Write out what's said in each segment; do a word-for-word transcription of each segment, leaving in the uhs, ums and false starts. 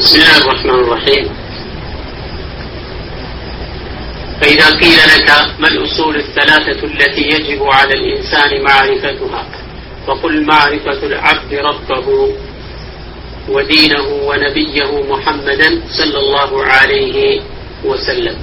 بسم الله الرحمن الرحيم. فإذا قيل لك ما الأصول الثلاثة التي يجب على الإنسان معرفتها فقل معرفة العبد ربه ودينه ونبيه محمدا صلى الله عليه وسلم.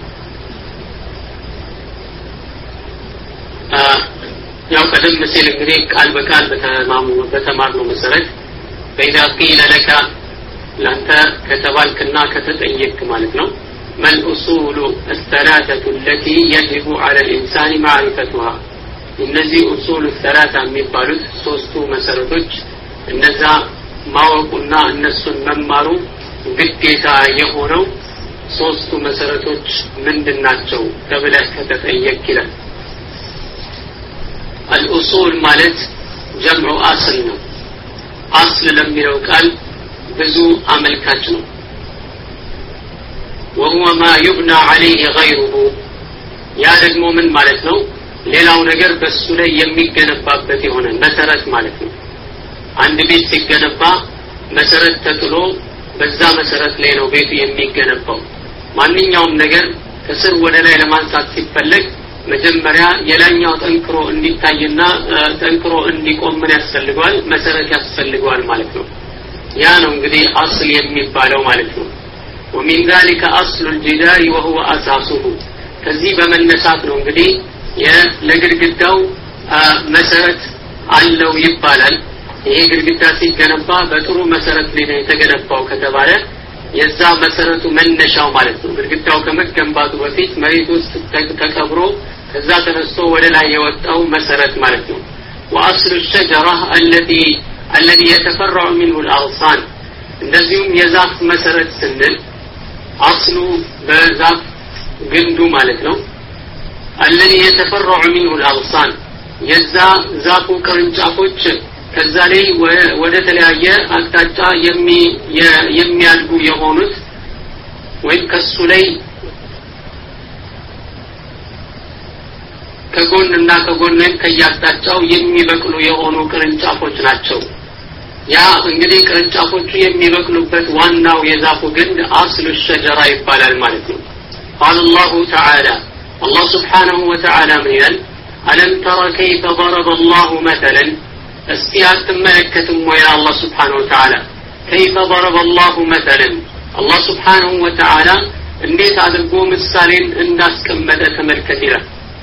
ያው ቀደም ሲል እንግዲህ ቃል በቃል በተማርነው መሰረት فإذا قيل لك لانت كتبالكና ከተጠየቅ ማለት ነው ما الأصول الثلاثة التي يجب على الإنسان معرفتها እነዚህ أصول الثلاثة የሚባሉት ሶስቱ መሰረቶች እነዛ ማወቁና እነሱን መማሩ ግዴታ የሆነው ሶስቱ መሰረቶች ምንድናቸው ተብለህ ከተጠየቅ ይላል። الأصول ማለት جمع أصل ነው። أصل ለሚለው ቃል ብዙ አመልካች ነው። وهو ما يبنى عليه غيره ያ ደግሞ ምን ማለት ነው? ሌላው ነገር በሱ ላይ የሚገነባበት የሆነ መሰረት ማለት ነው። አንድ ቤት ሲገነባ መሰረት ተጥሎ በዛ መሰረት ላይ ነው ቤቱ የሚገነባው። ማንኛውም ነገር ከስር ወደ ላይ ለማንሳት ሲፈለግ መጀመሪያ የላኛው ጠንክሮ እንዲታይና ጠንክሮ እንዲቆም ምን ያስፈልጋል? መሰረት ያስፈልጋል ማለት ነው። ያ ነው እንግዲህ አስል የሚባለው ማለት ነው። ومن ذلك أصل الجدار وهو أساسه ከዚህ በመነሳት ነው እንግዲህ የለግድግዳው መሰረት አለው ይባላል። ይሄ ግድግዳ ሲገነባ በጥሩ መሰረት ላይ ነው የተገነባው ከተባለ የዛ መሰረቱ መነሻው ማለት ነው። ግድግዳው ከመገንባቱ በፊት መሬት ውስጥ ተቀብሮ ከዛ ተነስቶ ወደ ላይ የወጣው መሰረት ማለት ነው። وأصل الشجرة التي الذي يتفرع منه الأغصان እንደዚሁም የዛፍ መሰረት ስንል አስሉ በዛፍ ግንዱ ማለት ነው። الذي يتفرع منه الأغصان የዛ ዛፉ ቅርንጫፎች ከዛ ላይ ወደ ተለያየ አቅጣጫ የሚ የሚያልጉ የሆኑት ወይ ከሱ ላይ ከጎንና ከጎንም ከያጣጫው የሚበቅሉ የሆኑ ቅርንጫፎች ናቸው። ያ እንግዲህ ቅርንጫፎቹ የሚበቅሉበት ዋናው የዛፉ ግንድ አስሉ الشجرة ይባላል ማለት ነው። قال الله تعالى الله سبحانه وتعالى من ألم تر كيف ضرب الله مثلا استيات ملكة ويا الله سبحانه وتعالى كيف ضرب الله مثلا الله سبحانه وتعالى እንዴት አድርጎ ምሳሌን እንዳስቀመጠ ተመልከት ይላል።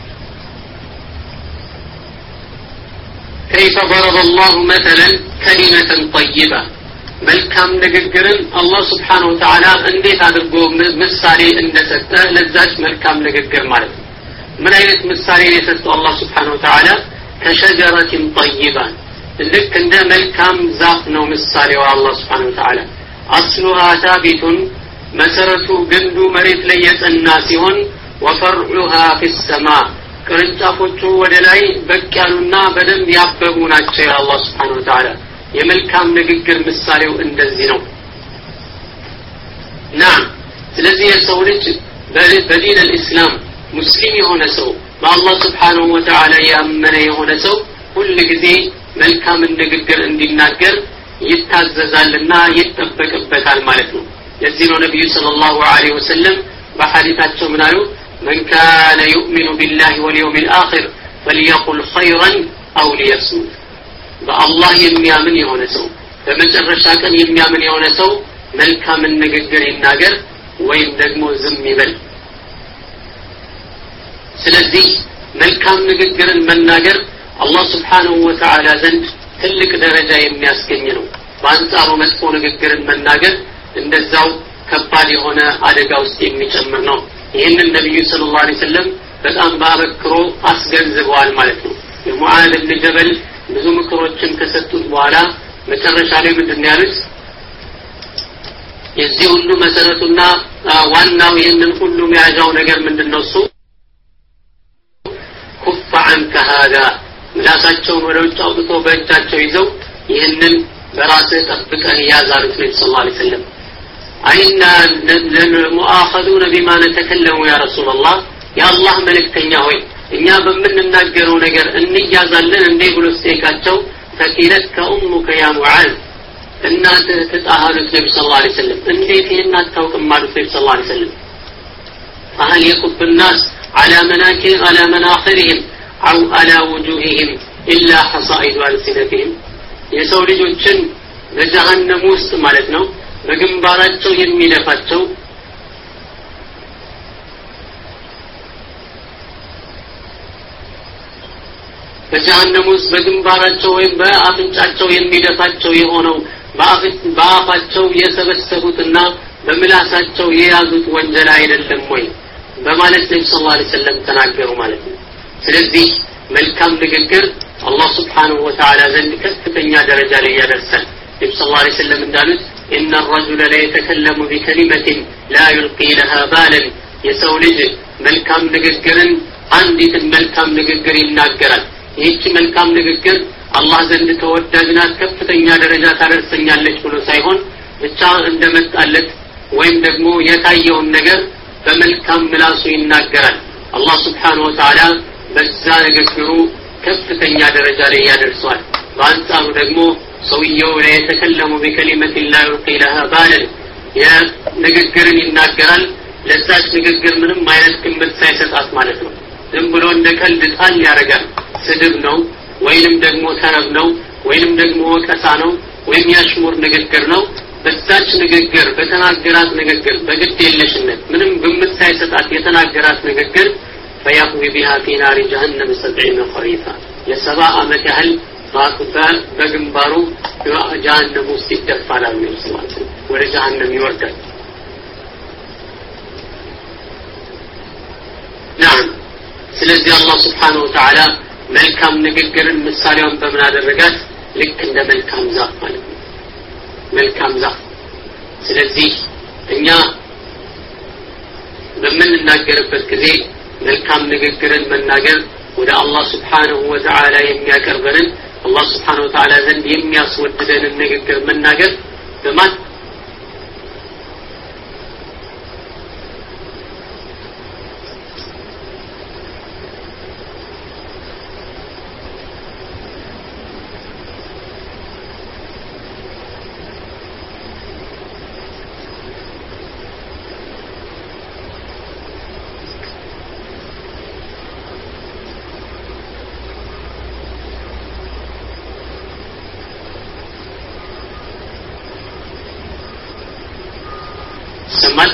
كيف ضرب الله مثلا كلمة طيبة መልካም ንግግርን አላህ Subhanahu Wa Ta'ala እንዴት አድርጎ ምሳሌ እንደሰጠ ለዛች መልካም ንግግር ማለት ነው። ምን አይነት ምሳሌ የሰጠው አላህ Subhanahu Wa Ta'ala كشجرة طيبة ልክ እንደ መልካም ዛፍ ነው ምሳሌው አላህ Subhanahu Wa Ta'ala أصلها ثابت መሰረቱ ግንዱ መሬት ላይ የጸና ሲሆን وفرعها في السماء ቅርንጫፎቹ ወደ ላይ በቅያሉና በደንብ ያበቡ ናቸው ያ አላህ Subhanahu Wa Ta'ala የመልካም ንግግር ምሳሌው እንደዚህ ነው። ናም ስለዚህ የሰው ልጅ በዲን الاسلام ሙስሊም የሆነ ሰው በአላህ Subhanahu Wa Ta'ala ያመነ የሆነ ሰው ሁሉ ጊዜ መልካም ንግግር እንዲናገር ይታዘዛልና ይተበቀበታል ማለት ነው። የዚህ ነው ነብዩ ሰለላሁ ዐለይሂ ወሰለም በሐዲታቸው ምን አሉ? من كان يؤمن بالله واليوم الآخر فليقل خيرا أو ليصمت بالله የሚያምን የሆነ ሰው በመጨረሻ ቀን የሚያምን የሆነ ሰው መልካም ንግግር ይናገር ወይም ደግሞ ዝም ይበል። ስለዚህ መልካም ንግግርን መናገር አላህ Subhanahu Wa Ta'ala ዘንድ ትልቅ ደረጃ የሚያስገኝ ነው። በአንጻሩ መጥፎ ንግግርን መናገር እንደዛው ከባድ የሆነ አደጋ ውስጥ የሚጨምር ነው። ይሄንን ነብዩ ሰለላሁ ዐለይሂ ወሰለም በጣም ባበክሮ አስገንዝበዋል ማለት ነው። የሙዓዝ ኢብኑ ጀበል ብዙ ምክሮችን ከሰጡት በኋላ መጨረሻ ላይ ምንድነው ያሉት? የዚህ ሁሉ መሰረቱና ዋናው ይሄንን ሁሉ የሚያዛው ነገር ምንድነው? እሱ ኩፍ عنك هذا ምላሳቸውን ወደ ውጭ አውጥቶ በእጃቸው ይዘው ይሄንን በራስህ ጠብቀህ ያዛሉት ነብዩ ሰለላሁ ዐለይሂ ወሰለም። አይና ለሙአኸዱን بما نتكلم يا رسول الله يا الله መልእክተኛ ሆይ እኛ በመንናገረው ነገር እንያዛለን እንዴ ብሎ ሲካቸው ፈኪለት ከኡሙከ ያ ሙዓዝ እናት ተጣሃሉት ነብዩ ሰለላሁ ዐለይሂ ወሰለም እንዴት እናት ታውቅም ማለት ነብዩ ሰለላሁ ዐለይሂ ወሰለም فهل يكب الناس على مناكر على مناخرهم أو على وجوههم إلا حصائد ألسنتهم የሰው ልጆችን በጀሃነም ውስጥ ማለት ነው በግንባራቸው የሚደፋቸው በጀሃነም ውስጥ በግንባራቸው ወይም በአፍንጫቸው የሚደፋቸው የሆነው በአፋቸው የሰበሰቡትና በምላሳቸው የያዙት ወንጀል አይደለም ወይ በማለት ነብዩ ሰለላሁ ዐለይሂ ወሰለም ተናገሩ ማለት ነው። ስለዚህ መልካም ንግግር አላህ Subhanahu Wa Ta'ala ዘንድ ከፍተኛ ደረጃ ላይ ያደርሳል። ነብዩ ሰለላሁ ዐለይሂ ወሰለም እንዳሉት إن الرجل لا يتكلم بكلمة لا يلقي لها بالا የሰው ልጅ መልካም ንግግርን አንዲት መልካም ንግግር ይናገራል። ይህች መልካም ንግግር አላህ ዘንድ ተወዳጅና ከፍተኛ ደረጃ ታደርሰኛለች ብሎ ሳይሆን ብቻ እንደመጣለት ወይም ደግሞ የታየውን ነገር በመልካም ምላሱ ይናገራል። አላህ Subhanahu Wa Ta'ala በዛ ንግግሩ ከፍተኛ ደረጃ ላይ ያደርሰዋል። በአንጻሩ ደግሞ ሰውየው ላይ የተከለሙ በከሊመት لا يلقي لها بالا የንግግርን ይናገራል ለዛች ንግግር ምንም አይነት ግምት ሳይሰጣት ማለት ነው። ዝም ብሎ እንደ ቀልድ ጣል ያደርጋል። ስድብ ነው ወይንም ደግሞ ተረብ ነው ወይንም ደግሞ ወቀሳ ነው ወይም ያሽሙር ንግግር ነው። በዛች ንግግር በተናገራት ንግግር በግድ የለሽነት ምንም ግምት ሳይሰጣት የተናገራት ንግግር فيقوي بها في نار جهنم سبعين خريفا لسبع ዓመት ያህል ባቁታል በግንባሩ ጀሃነም ውስጥ ይደፋል ማለት ነው። ወደ ጀሃነም ይወርዳል። نعم ስለዚህ አላህ Subhanahu Wa Ta'ala መልካም ንግግርን ምሳሌውን በምን አደረጋት? ልክ እንደ መልካም ዛፍ ማለት ነው። መልካም ዛፍ ስለዚህ እኛ በምንናገርበት ጊዜ መልካም ንግግርን መናገር ወደ አላህ Subhanahu Wa Ta'ala የሚያቀርበንን አላህ Subhanahu Wa Ta'ala ዘንድ የሚያስወድደንን ንግግር መናገር በማን سمعت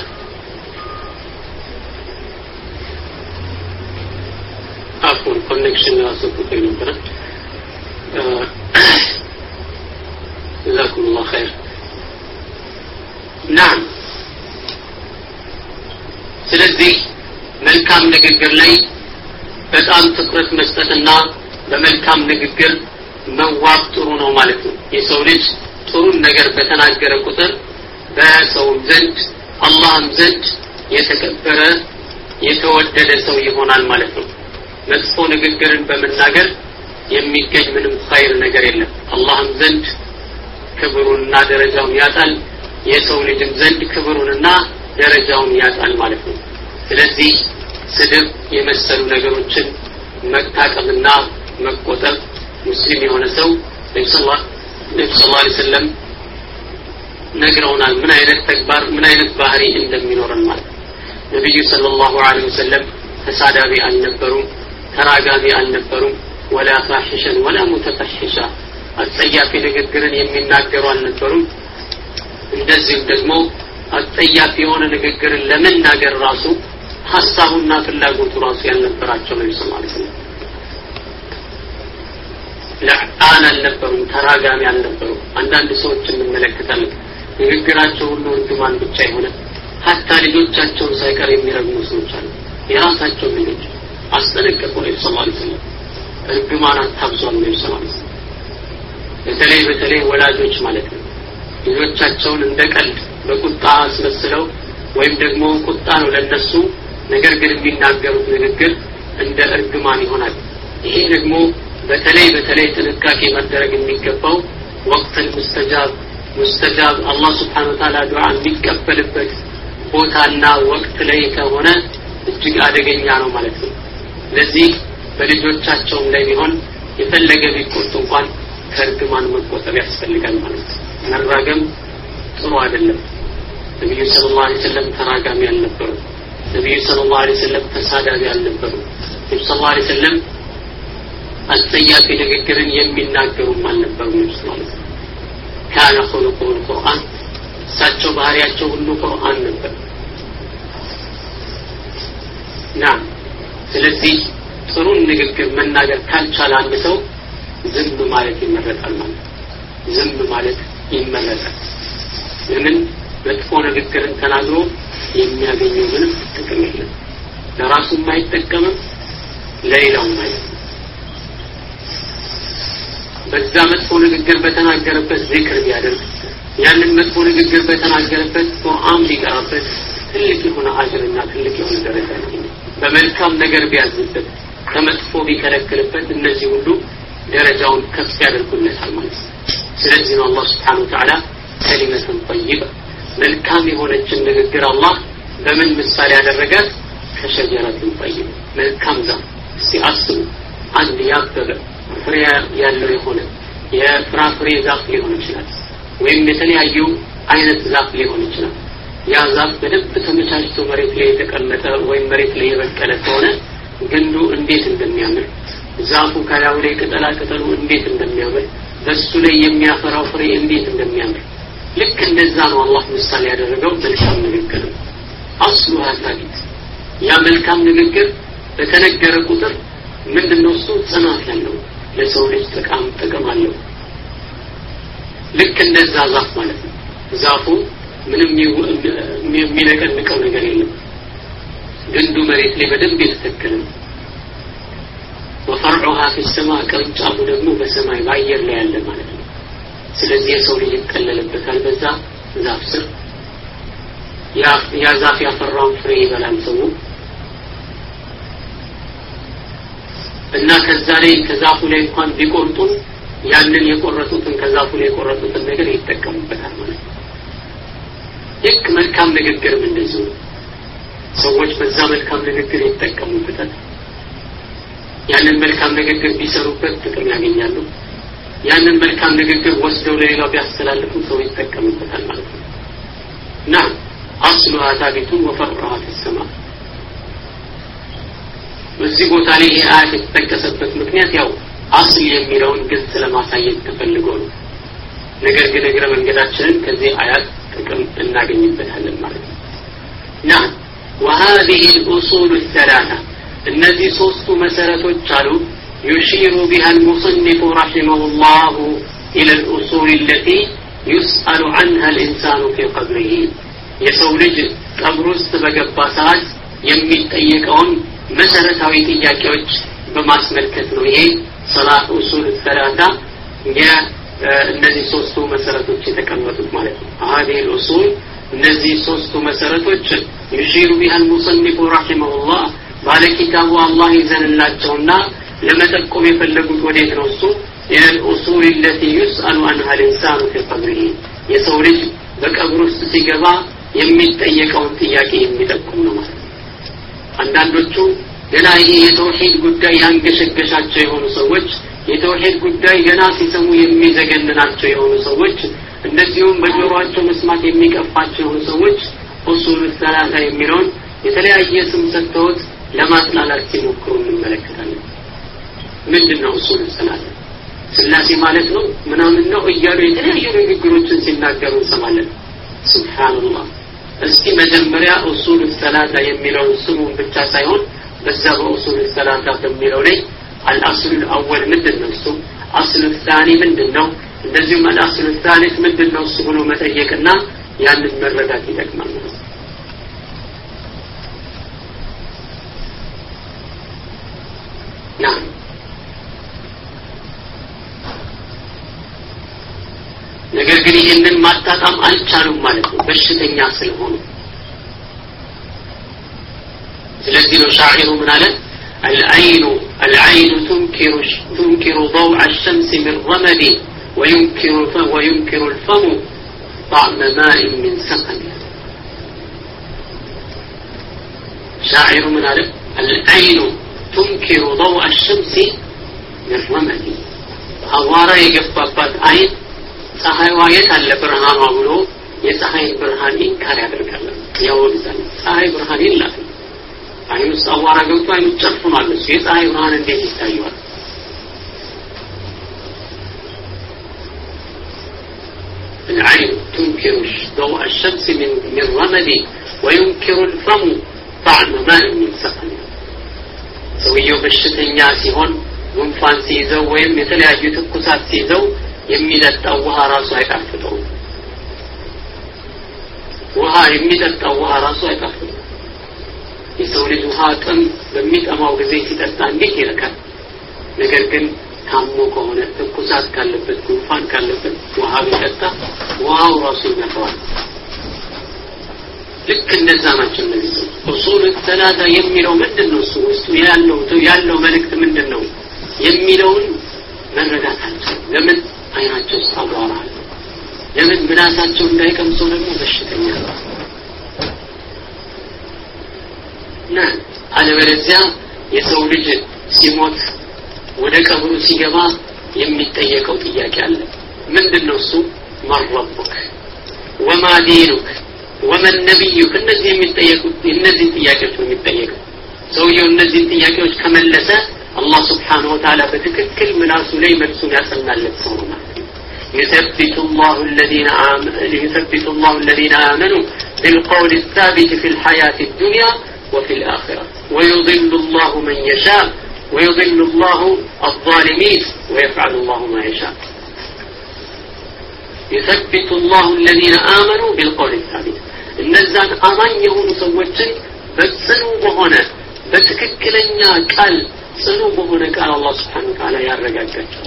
عفوا connection راسه كويس نبرة جزاكم الله خير. نعم ስለዚህ መልካም ንግግር ላይ በጣም ትኩረት መስጠትና በመልካም ንግግር መዋብ ጥሩ ነው ማለት ነው። የሰው ልጅ ጥሩ ነገር በተናገረ ቁጥር በሰው ዘንድ አላህም ዘንድ የተከበረ የተወደደ ሰው ይሆናል ማለት ነው። መጥፎ ንግግርን በመናገር የሚገኝ ምንም ኸይር ነገር የለም። አላህም ዘንድ ክብሩንና ደረጃውን ያጣል፣ የሰው ልጅም ዘንድ ክብሩንና ደረጃውን ያጣል ማለት ነው። ስለዚህ ስድብ የመሰሉ ነገሮችን መታቀብና መቆጠብ ሙስሊም የሆነ ሰው ነብዩ ሰለላሁ ዐለይሂ ወሰለም ነግረውናል ምን አይነት ተግባር ምን አይነት ባህሪ እንደሚኖረን ማለት ነው። ነብዩ ሰለላሁ ዐለይሂ ወሰለም ተሳዳቢ አልነበሩም፣ ተራጋቢ አልነበሩም፣ ወላ ፋሂሸን ወላ ሙተፈሂሻ አጸያፊ ንግግርን የሚናገሩ አልነበሩም። እንደዚህም ደግሞ አጸያፊ የሆነ ንግግርን ለመናገር ራሱ ሐሳቡና ፍላጎቱ ራሱ ያልነበራቸው ነብዩ ሰለላሁ ዐለይሂ ወሰለም ለዓን አልነበሩም፣ ተራጋሚ አልነበሩም። አንዳንድ ሰዎችን እንመለከታለን ንግግራቸው ሁሉ እርግማን ብቻ የሆነ ሐታ ልጆቻቸውን ሳይቀር የሚረግሙ ሰዎች አሉ። የራሳቸው ልጆች አስጠነቀቁ ነብዩ ሰለላሁ ዐለይሂ ወሰለም እርግማን አታብዙ ነብዩ ሰለላሁ ዐለይሂ ወሰለም። በተለይ በተለይ ወላጆች ማለት ነው ልጆቻቸውን እንደ ቀልድ በቁጣ አስመስለው ወይም ደግሞ ቁጣ ነው ለነሱ ነገር ግን የሚናገሩት ንግግር እንደ እርግማን ይሆናል። ይሄ ደግሞ በተለይ በተለይ ጥንቃቄ መደረግ የሚገባው ወቅትን ሙስተጃብ ሙስተጃብ አላህ Subhanahu Wa Ta'ala ዱዓ የሚቀበልበት ቦታና ወቅት ላይ ከሆነ እጅግ አደገኛ ነው ማለት ነው። ለዚህ በልጆቻቸው ላይ ቢሆን የፈለገ ቢቆጡ እንኳን ከእርግማን መቆጠብ ያስፈልጋል ማለት ነው። መራገም ጥሩ አይደለም ነብዩ ሰለላሁ ዐለይሂ ወሰለም ተራጋሚ ያልነበሩ ነብዩ ሰለላሁ ዐለይሂ ወሰለም ተሳዳቢ ያልነበሩ ነብዩ ሰለላሁ ዐለይሂ ወሰለም አስጠያፊ ንግግርን የሚናገሩ አልነበሩም ማለት ነው ካነ ኹሉቁል ቁርአን ሳቸው ባህሪያቸው ሁሉ ቁርአን ነበር ና ስለዚህ ጥሩ ንግግር መናገር ካልቻለ አንድ ሰው ዝም ማለት ይመረጣል ማለት ዝም ማለት ይመረጣል ለምን መጥፎ ንግግርን ተናግሮ የሚያገኘው ምንም ጥቅም የለም ለራሱ የማይጠቀምም ለሌላውም አይጠቅምም በዛ መጥፎ ንግግር በተናገረበት ዚክር ቢያደርግ ያንን መጥፎ ንግግር በተናገረበት ቁርአን ቢቀራበት ትልቅ የሆነ አጅርና ትልቅ የሆነ ደረጃ ያገኛል በመልካም ነገር ቢያዝበት ከመጥፎ ቢከለክልበት እነዚህ ሁሉ ደረጃውን ከፍ ያደርጉለታል ማለት ነው ስለዚህ ነው አላህ Subhanahu Wa Ta'ala ከሊመቱን ጠይባ መልካም የሆነችን ንግግር አላህ በምን ምሳሌ ያደረጋት ከሸጀረቱን ጠይባ መልካም ዛፍ ሲአስቡ አንድ ያበበ ፍሬ ያለው የሆነ የፍራፍሬ ዛፍ ሊሆን ይችላል ወይም የተለያዩ አይነት ዛፍ ሊሆን ይችላል ያ ዛፍ በደንብ ተመቻችቶ መሬት ላይ የተቀመጠ ወይም መሬት ላይ የበቀለ ከሆነ ግንዱ እንዴት እንደሚያምር ዛፉ ከላዩ ላይ ቅጠላ ቅጠሉ እንዴት እንደሚያምር በሱ ላይ የሚያፈራው ፍሬ እንዴት እንደሚያምር ልክ እንደዛ ነው አላህ ምሳሌ ያደረገው መልካም ንግግር አስሉ ሀሳቢት ያ መልካም ንግግር በተነገረ ቁጥር ምንድነው እሱ ጽናት ያለው ለሰው ልጅ ጥቅም ጥቅም አለው ልክ እንደዛ ዛፍ ማለት ነው ዛፉ ምንም የሚነቀንቀው ነገር የለም ግንዱ መሬት ላይ በደንብ የተተከለ ነው وفرعها في السماء ቅርንጫፉ ደግሞ በሰማይ በአየር ላይ ያለ ማለት ነው ስለዚህ የሰው ልጅ ይከለለበታል በዛ ዛፍ ስር ያ ያ ዛፍ ያፈራውን ፍሬ ይበላል ሰው እና ከዛ ላይ ከዛፉ ላይ እንኳን ቢቆርጡ ያንን የቆረጡትን ከዛፉ ላይ የቆረጡትን ነገር ይጠቀሙበታል ማለት ነው ልክ መልካም ንግግር እንደዚህ ሰዎች በዛ መልካም ንግግር ይጠቀሙበታል ያንን መልካም ንግግር ቢሰሩበት ጥቅም ያገኛሉ ያንን መልካም ንግግር ወስደው ለሌላው ቢያስተላልፉ ሰው ይጠቀሙበታል ማለት ነው እና አስሉሃ ታቢቱን ወፈርዑሃ ፊሰማ በዚህ ቦታ ላይ የአያት የተጠቀሰበት ምክንያት ያው አስል የሚለውን ግልጽ ለማሳየት ተፈልጎ ነው ነገር ግን እግረ መንገዳችንን ከዚህ አያት ጥቅም እናገኝበታለን ማለት ነው እና وهذه الأصول الثلاثة እነዚህ ሶስቱ መሰረቶች አሉ يشير بها المصنف رحمه الله إلى الأصول التي يسأل عنها الإنسان في قبره የሰው ልጅ ቀብር ውስጥ በገባ ሰዓት የሚጠየቀውን መሰረታዊ ጥያቄዎች በማስመልከት ነው ይሄ ሰላት ኡሱል ሰላታ የእነዚህ ሶስቱ መሰረቶች የተቀመጡት ማለት ነው هذه الأصول እነዚህ ሶስቱ መሰረቶች يشير بها المصنف رحمه الله ባለ ኪታቡ አላህ ይዘንላቸውና ለመጠቆም የፈለጉት ወዴት ነው እሱ إلى الأصول التي يسأل عنها الإنسان في قبره የሰው ልጅ በቀብር ውስጥ ሲገባ የሚጠየቀውን ጥያቄ የሚጠቁም ነው ማለት ነው አንዳንዶቹ ገና ይሄ የተውሂድ ጉዳይ ያንገሸገሻቸው የሆኑ ሰዎች የተውሂድ ጉዳይ ገና ሲሰሙ የሚዘገንናቸው የሆኑ ሰዎች እንደዚሁም በጆሮአቸው መስማት የሚቀፋቸው የሆኑ ሰዎች ኡሱል ሰላሳ የሚለውን የተለያየ ስም ሰጥተውት ለማጥላላት ሲሞክሩ እንመለከታለን ምንድነው ኡሱል ሰላሳ ስላሴ ማለት ነው ምናምን ነው እያሉ የተለያዩ ንግግሮችን ሲናገሩ እንሰማለን ሱብሃንአላህ እስኪ መጀመሪያ ኡሱል ሰላሳ የሚለውን ስሙን ብቻ ሳይሆን በዛ በኡሱል ሰላሳ በሚለው ላይ አልአስሉ الأول ምንድነው እሱ አስሉ الثاني ምንድነው እንደዚሁም አልአስሉ الثالث ምንድነው እሱ ብሎ መጠየቅና ያንን መረዳት ይጠቅማል ና ነገር ግን ይሄንን ማጣጣም አልቻሉም ማለት ነው በሽተኛ ስለሆኑ ስለዚህ ነው ሻዒሩ ምን አለ العين العين تنكر تنكر ضوء الشمس من رمد وينكر وينكر الفم طعم ماء من سقم شاعر من عرف العين تنكر ضوء الشمس من رمد هوارا يقفبات عين ፀሐይዋ የት አለ ብርሃኗ ብሎ የፀሐይ ብርሃን ኢንካር ያደርጋል ያወግዛል ፀሐይ ብርሃን የላትም አይኑ ሳዋራ ገብቶ አይኑ ጨፍኗል እሱ የፀሐይ ብርሃን እንዴት ይታያል العين تنكر ضوء الشمس من من رمده وينكر الفم طعم ماء من سقم ሰውየው በሽተኛ ሲሆን ጉንፋን ሲይዘው ወይም የተለያዩ ትኩሳት ሲይዘው የሚጠጣው ውሃ ራሱ አይጣፍጠው ውሃ የሚጠጣው ውሃ ራሱ አይጣፍጠው የሰው ልጅ ውሃ ጥም በሚጠማው ጊዜ ሲጠጣ እንዴት ይረካል ነገር ግን ታሞ ከሆነ ትኩሳት ካለበት ጉንፋን ካለበት ውሃ ቢጠጣ ውሃው ራሱ ይነፋዋል ልክ እንደዛ ናቸው እነዚህ ኡሱል ሰላሳ የሚለው ምንድነው እሱ ውስጡ ያለው ያለው መልእክት ምንድነው የሚለውን መረዳት አለበት ለምን አይናቸው ሳውራራ ለምን ምናሳቸው እንዳይቀምሱ ደግሞ በሽተኛ ነው ና አለበለዚያ የሰው ልጅ ሲሞት ወደ ቀብሩ ሲገባ የሚጠየቀው ጥያቄ አለ ምንድነው እሱ ማረቡክ ወማ ዲኑክ ወመን ነብዩክ እነዚህ የሚጠየቁት እነዚህ ጥያቄዎች ነው የሚጠየቀው ሰውየው እነዚህ ጥያቄዎች ከመለሰ አላህ Subhanahu Wa Ta'ala በትክክል ምላሱ ላይ መልሱን ያጸናለት ሰው ነው يثبت الله الذين آمنوا يثبت الله الذين آمنوا بالقول الثابت في الحياة الدنيا وفي الآخرة ويضل الله من يشاء ويضل الله الظالمين ويفعل الله ما يشاء يثبت الله الذين آمنوا بالقول الثابت እነዛን አማኝ የሆኑ ሰዎችን በጽኑ በሆነ በትክክለኛ ቃል ጽኑ በሆነ ቃል አላህ Subhanahu Wa Ta'ala ያረጋጋቸው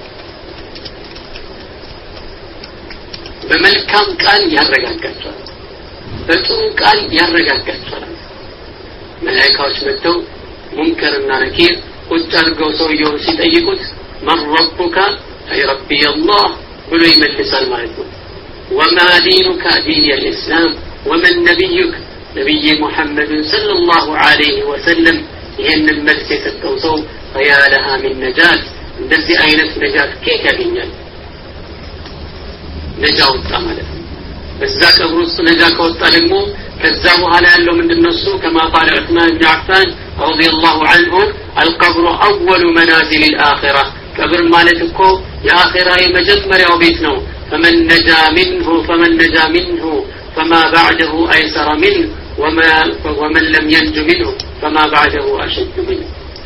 በመልካም ቃል ያረጋጋቸው በጥሩ ቃል ያረጋጋቸው መላእክቶች መጥተው ሙንከርና ነኪር ቁጭ አድርገው ሰውየው ሲጠይቁት ማን ረቡካ አይ ረቢ አላህ ብሎ ይመልሳል ማለት ነው ወማ ዲኑካ ዲን الاسلام ومن نبيك نبي محمد صلى الله عليه وسلم ይሄን መልስ የሰጠው ሰው فيا لها من نجاة እንደዚህ አይነት ነጃት ከየት ያገኛል ነጃው ተማለት በዛ ቀብር ውስጥ ነጃ ከወጣ ደግሞ ከዛ በኋላ ያለው ምንድነው እሱ كما قال عثمان بن عفان رضي الله عنه القبر اول منازل الاخره ቀብር ማለት እኮ የአኺራ የመጀመሪያው ቤት ነው فمن نجا منه فمن نجا منه فما بعده ايسر منه وما ومن لم ينج منه فما بعده اشد منه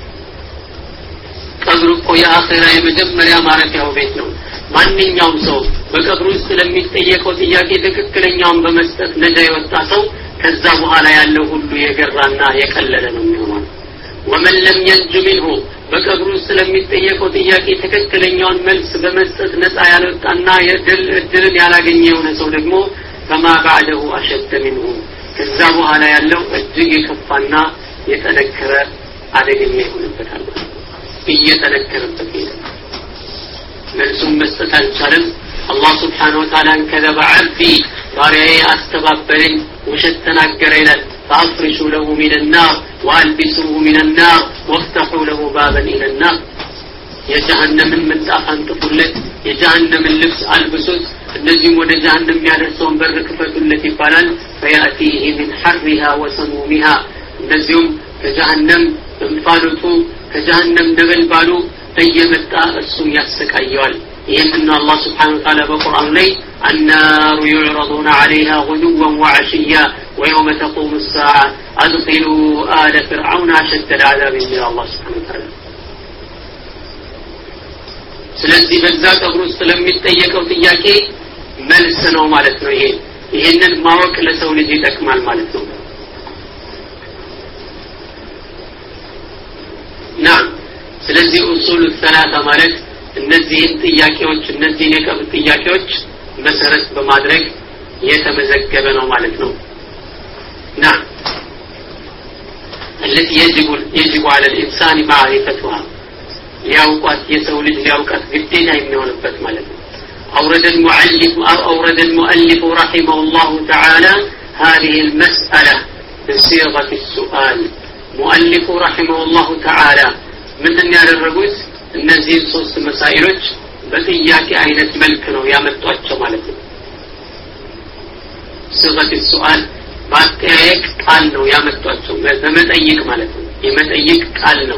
ቀብር እኮ የአኺራ የመጀመሪያ ማረፊያው ቤት ነው ማንኛውም ሰው በቀብር ውስጥ ለሚጠየቀው ጥያቄ ትክክለኛውን በመስጠት ነጃ የወጣ ሰው ከዛ በኋላ ያለው ሁሉ የገራና የቀለለ ነው የሚሆነው ومن لم ينج منه በቀብር ውስጥ ለሚጠየቀው ጥያቄ ትክክለኛውን መልስ በመስጠት ነፃ ያልወጣና የድል እድልን ያላገኘ የሆነ ሰው ደግሞ فما بعده اشد منه ከዛ በኋላ ያለው እጅግ የከፋና የጠነከረ አደገኛ ይሆንበታል እየተነከረበት ይላል መልሱን መስጠት አልቻለም አላህ Subhanahu Wa Ta'ala ከذب عبدي ባሪያዬ አስተባበረኝ ውሸት ተናገረ ይላል فافرشوا له من النار والبسوه من النار وافتحوا له بابا الى النار የጀሃነም ምንጣፍ አንጥፉለት የጀሃነም ልብስ አልብሱት እነዚህም ወደ ጀሃነም ያደርሰውን በር ክፈቱለት ይባላል فياتيه من حرها وسمومها እንደዚሁም ከጀሃነም እንፋሎቱ ከጀሃነም ነበልባሉ እየመጣ እሱን ያሰቃየዋል ይሄንን አላህ Subhanahu Wa Ta'ala በቁርአን ላይ النار يعرضون عليها غدوا وعشيا ويوم تقوم الساعة أدخلوا آل فرعون أشد العذاب من الله سبحانه وتعالى ስለዚህ በዛ ቀብር ውስጥ ለሚጠየቀው ጥያቄ መልስ ነው ማለት ነው ይሄ ይሄንን ማወቅ ለሰው ልጅ ይጠቅማል ማለት ነው ና ስለዚህ ኡሱል ሰላሳ ማለት እነዚህን ጥያቄዎች እነዚህን የቀብር ጥያቄዎች መሰረት በማድረግ የተመዘገበ ነው ማለት ነው ና التي يجب يجب على الانسان معرفتها يوقات يسول يوقات ግዴታ የሚሆንበት ማለት ነው اورد المؤلف اورد المؤلف رحمه الله تعالى هذه المساله بصيغه السؤال مؤلف رحمه الله تعالى ምንድን ያደረጉት እነዚህ ሶስት መሳኢሎች በጥያቄ አይነት መልክ ነው ያመጣቸው ማለት ነው صيغه السؤال ባጠያየቅ ቃል ነው ያመጣቸው በመጠይቅ ማለት ነው የመጠይቅ ቃል ነው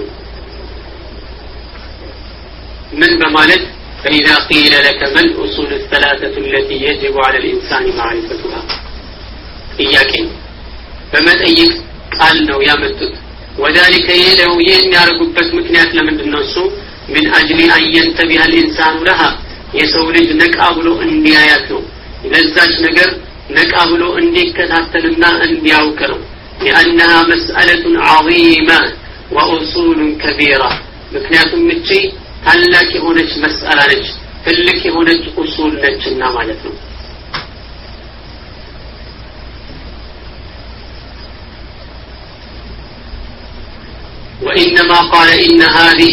من በማለት فإذا قيل لك ما الأصول الثلاثة التي يجب على الإنسان معرفتها ጥያቄ በመጠይቅ ቃል ነው ያመጡት وذلك يلو የሚያርጉበት ምክንያት ለምንድነው እሱ من أجل أن ينتبه الإنسان لها የሰው ልጅ ነቃ ብሎ እንዲያያት ነው ለዛች ነገር ነቃ ብሎ እንዲከታተልና እንዲያውቅ ነው لأنها مسألة عظيمة وأصول كبيرة ምክንያቱም እቺ ታላቅ የሆነች መስአላ ነች ትልቅ የሆነች ኡሱል ነችና ማለት ነው وإنما قال إن هذه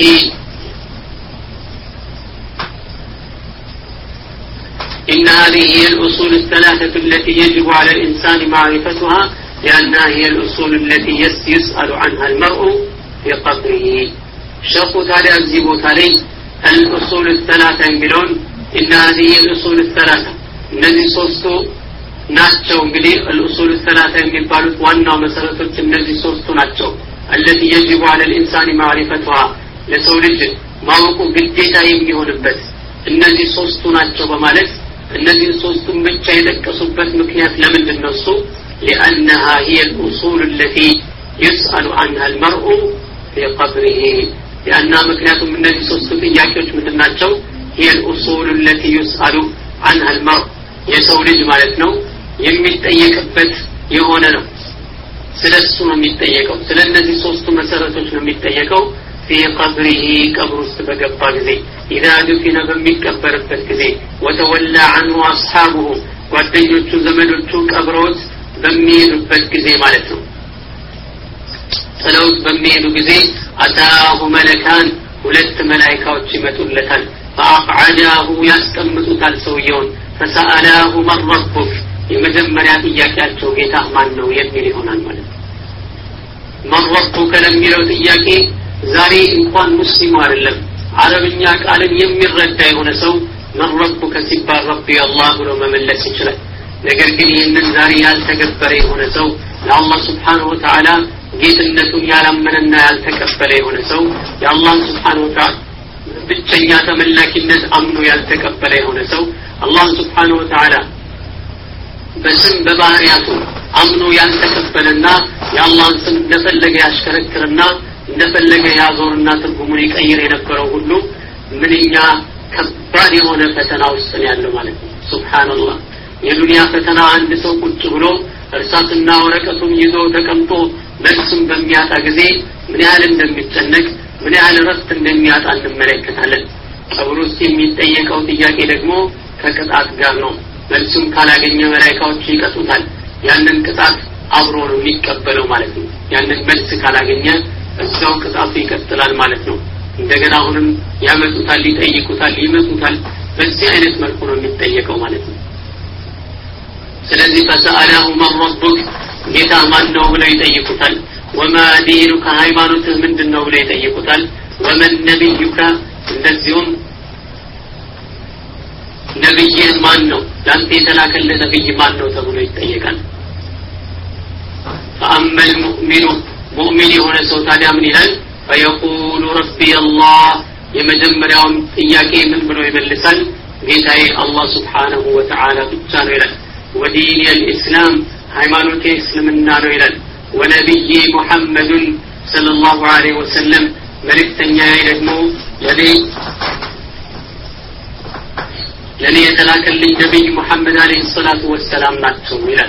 إن هذه هي الأصول الثلاثة التي يجب على الإنسان معرفتها لأنها هي الأصول التي يسأل عنها المرء في قبره شخص هذا الزيبوت عليه الأصول الثلاثة يقولون إن هذه هي الأصول الثلاثة الذي صوصتوا ناتشو انجلي الأصول الثلاثة يقولون وانا مسألة الذي صوصتوا ناتشو التي يجب على الإنسان معرفتها لسولج ما وقو قديتا يميهون بس الذي صوصتوا ناتشو بمالك الذي صوصتوا بيتشا يدكسوا مكنيات لمن النصو لأنها هي الأصول التي يسأل عنها المرء في قبره لأنها مكنيات من الذي صوصتوا إياكيوش من الناتشو هي الأصول التي يسأل عنها المرء يسولج مالتنو يميت أيكبت يهوننا ስለሱ ነው የሚጠየቀው ስለነዚህ ሶስቱ መሰረቶች ነው የሚጠየቀው في قبره قبر ውስጥ በገባ ጊዜ إذا دفن በሚቀበርበት ጊዜ وتولى عنه أصحابه ጓደኞቹ ዘመዶቹ ቀብሮት በሚሄዱበት ጊዜ ማለት ነው ጥለውት በሚሄዱ ጊዜ أتاه ملكان ሁለት መላእክቶች ይመጡለታል فأقعداه ያስቀምጡታል ሰውየውን فسأله من ربك የመጀመሪያ ጥያቄያቸው ጌታ ማን ነው የሚል ይሆናል ማለት ነው ማን ረቡከ ለሚለው ጥያቄ ዛሬ እንኳን ሙስሊም አይደለም አረብኛ ቃልን የሚረዳ የሆነ ሰው ማን ረቡከ ሲባል ረቢ አላህ ብሎ መመለስ ይችላል ነገር ግን ይህንን ዛሬ ያልተገበረ የሆነ ሰው ለአላህ Subhanahu Wa Ta'ala ጌትነቱን ያላመነና ያልተቀበለ የሆነ ሰው የአላህ Subhanahu Wa Ta'ala ብቸኛ ተመላኪነት አምኖ ያልተቀበለ የሆነ ሰው አላህ Subhanahu Wa Ta'ala በስም በባህሪያቱ አምኖ ያልተቀበለና የአላህን ስም እንደፈለገ ያሽከረክርና እንደፈለገ ያዞርና ትርጉሙን ይቀይር የነበረው ሁሉ ምንኛ ከባድ የሆነ ፈተና ውስጥ ነው ያለው ማለት ነው ሱብሃንአላህ የዱንያ ፈተና አንድ ሰው ቁጭ ብሎ እርሳስና ወረቀቱን ይዞ ተቀምጦ መልስም በሚያጣ ጊዜ ምን ያህል እንደሚጨነቅ ምን ያህል ረፍት እንደሚያጣ እንመለከታለን ቀብር ውስጥ የሚጠየቀው ጥያቄ ደግሞ ከቅጣት ጋር ነው መልሱም ካላገኘ መላእክቶች ይቀጡታል ያንን ቅጣት አብሮ ነው የሚቀበለው ማለት ነው ያንን መልስ ካላገኘ እዛው ቅጣቱ ይቀጥላል ማለት ነው እንደገና አሁንም ያመጡታል ይጠይቁታል ይመጡታል በዚህ አይነት መልኩ ነው የሚጠየቀው ማለት ነው ስለዚህ فسأله من ربك ጌታ ማን ነው ብለው ይጠይቁታል وما دينك ሃይማኖትህ ምንድነው ብለው ይጠይቁታል ومن نبيك እንደዚሁም ነብይ ማን ነው ላንተ የተላከለ ነብይ ማን ነው ተብሎ ይጠየቃል فأما المؤمن مؤمن የሆነ ሰው ታዲያ ምን ይላል فيقول ربي الله የመጀመሪያው ጥያቄ ምን ብሎ ይመልሳል ጌታዬ አላህ Subhanahu Wa Ta'ala ብቻ ነው ይላል ودين الإسلام ሃይማኖቴ እስልምና ነው ይላል ونبي محمد صلى الله عليه وسلم መልእክተኛዬ ደግሞ ለኔ ለኔ የተላከልኝ ነብይ መሐመድ አለይሂ ሰላቱ ወሰላም ናቸው ይላል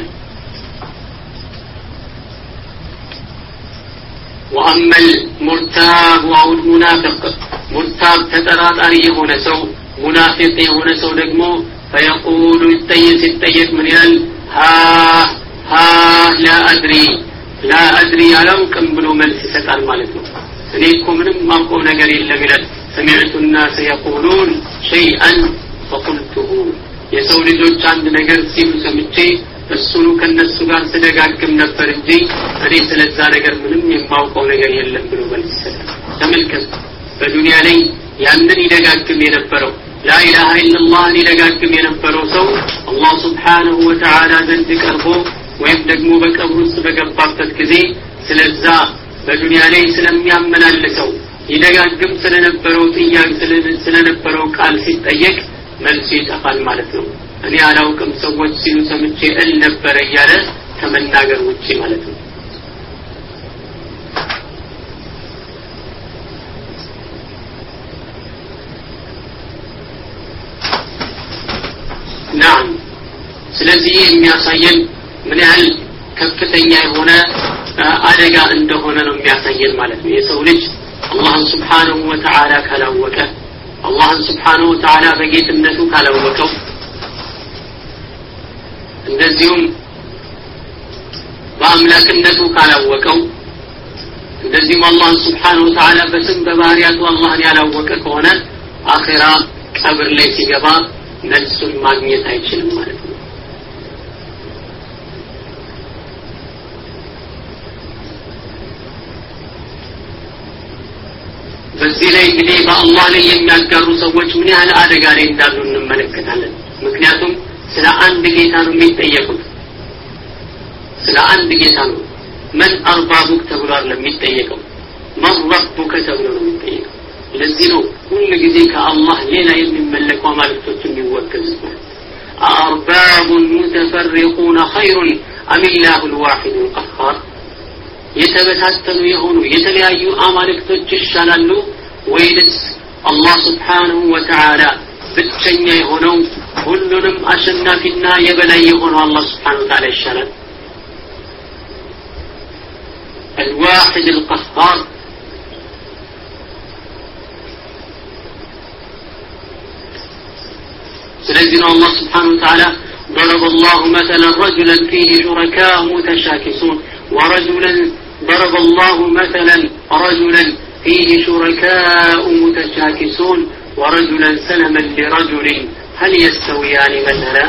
وأما المرتاب أو المنافق مرتاب تتراطر የሆነ ሰው ሙናፊቅ የሆነ ሰው ደግሞ فيقول يتيس يتيس من يال ها ها لا أدري لا أدري አላውቅም ብሎ መልስ ይሰጣል ማለት ነው እኔ እኮ ምንም ማውቀው ነገር የለም ይላል سمعت الناس يقولون شيئا فقلته የሰው ልጆች አንድ ነገር ሲሉ ሰምቼ እሱኑ ከነሱ ጋር ተደጋግም ነበር እንጂ እኔ ስለዛ ነገር ምንም የማውቀው ነገር የለም ብሎ መልስ ይሰጣል ተመልከት በዱንያ ላይ ያንን ይደጋግም የነበረው لا إله إلا الله لدقاكم ينبروا سو الله سبحانه وتعالى ذنك أربو ويبدقموا بكبر السبق بابتت كذي سلزا በዱንያ ላይ ስለሚያመላልሰው ይደጋግም ስለነበረው ጥያቄ ስለነበረው ቃል ሲጠየቅ መልስ ይጠፋል ማለት ነው እኔ አላውቅም ሰዎች ሲሉ ሰምቼ እል ነበር እያለ ከመናገር ውጪ ማለት ነው ናም ስለዚህ የሚያሳየን ምን ያህል ከፍተኛ የሆነ አደጋ እንደሆነ ነው የሚያሳየን ማለት ነው የሰው ልጅ አላህን Subhanahu Wa Ta'ala ካላወቀ አላህን Subhanahu Wa Ta'ala በጌትነቱ ካላወቀው እንደዚሁም በአምላክነቱ ካላወቀው እንደዚሁም አላህን Subhanahu Wa Ta'ala በስም በባህሪያቱ አላህን ያላወቀ ከሆነ አኺራ ቀብር ላይ ሲገባ መልሱን ማግኘት አይችልም ማለት ነው በዚህ ላይ እንግዲህ በአላህ ላይ የሚያጋሩ ሰዎች ምን ያህል አደጋ ላይ እንዳሉ እንመለከታለን ምክንያቱም ስለ አንድ ጌታ ነው የሚጠየቁት ስለ አንድ ጌታ ነው من أربابك ተብሎ አይደለም የሚጠየቀው من ربك ተብሎ ነው የሚጠየቀው ለዚህ ነው ሁሉ ጊዜ ከአላህ ሌላ የሚመለኩ አማልክቶች የሚወገዙት أرباب متفرقون خير أم الله الواحد القهار የተበታተኑ የሆኑ የተለያዩ አማልክቶች ይሻላሉ ወይስ አላህ Subhanahu Wa Ta'ala ብቸኛ የሆነው ሁሉንም አሸናፊና የበላይ የሆነው አላህ Subhanahu Wa Ta'ala ይሻላል الواحد القهار ስለዚህ ነው አላህ Subhanahu Wa Ta'ala ضرب الله مثلا رجلا فيه شركاء متشاكسون ورجلا ضرب الله مثلا رجلا فيه شركاء متشاكسون ورجلا سلما لرجل هل يستويان مثلا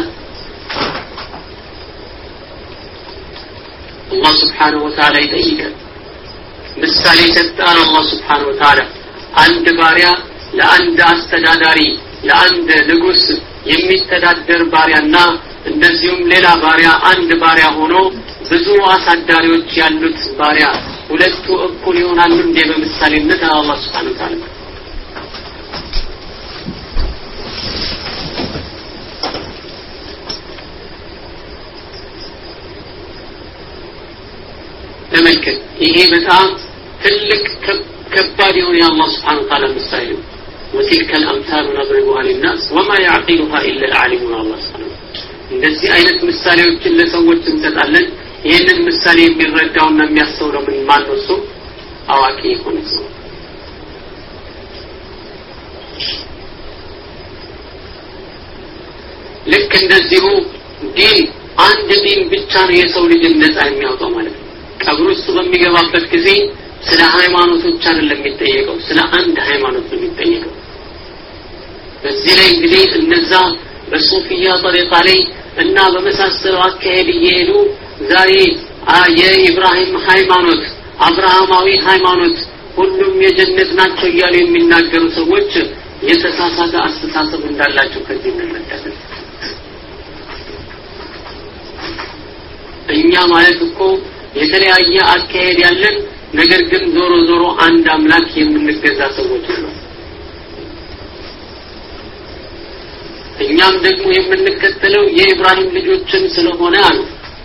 الله سبحانه وتعالى يتأيك مثال ستان الله سبحانه وتعالى عند باريا لعند استداداري لعند نقص የሚተዳደር ባሪያና እንደዚሁም ሌላ ባሪያ አንድ ባሪያ ሆኖ ብዙ አሳዳሪዎች ያሉት ባሪያ ሁለቱ እኩል ይሆናሉ እንደ በምሳሌነት አላህ Subhanahu Wa Ta'ala ተመልከት ይሄ በጣም ትልቅ ከባድ የሆነ የአላህ Subhanahu Wa Ta'ala ምሳሌ ነው وتلك الأمثال نضربها للناس وما يعقلها إلا العالمون الله سبحانه እንደዚህ አይነት ምሳሌዎችን ለሰዎች እንሰጣለን ይሄንን ምሳሌ የሚረዳውና የሚያስተውለው ምን ማን ነው እሱ አዋቂ የሆነ ሰው ልክ እንደዚሁ ዲን አንድ ዲን ብቻ ነው የሰው ልጅ ነፃ የሚያወጣው ማለት ነው ቀብር ውስጥ በሚገባበት ጊዜ ስለ ሃይማኖቶች አይደለም የሚጠየቀው ስለ አንድ ሃይማኖት ነው የሚጠየቀው በዚህ ላይ እንግዲህ እነዛ በሱፊያ ጠሪቃ ላይ እና በመሳሰለው አካሄድ እየሄዱ ዛሬ የኢብራሂም ሃይማኖት አብርሃማዊ ሃይማኖት ሁሉም የጀነት ናቸው እያሉ የሚናገሩ ሰዎች የተሳሳተ አስተሳሰብ እንዳላቸው ከዚህ እንረዳለን እኛ ማለት እኮ የተለያየ አካሄድ ያለን ነገር ግን ዞሮ ዞሮ አንድ አምላክ የምንገዛ ሰዎች ነው እኛም ደግሞ የምንከተለው የኢብራሂም ልጆችን ስለሆነ አሉ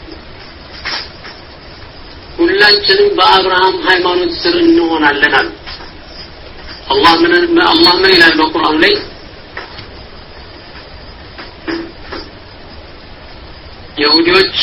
ሁላችንም በአብርሃም ሃይማኖት ስር እንሆናለን አሉ አላህ ምን አላህ ምን ይላል በቁርአን ላይ ይሁዲዎች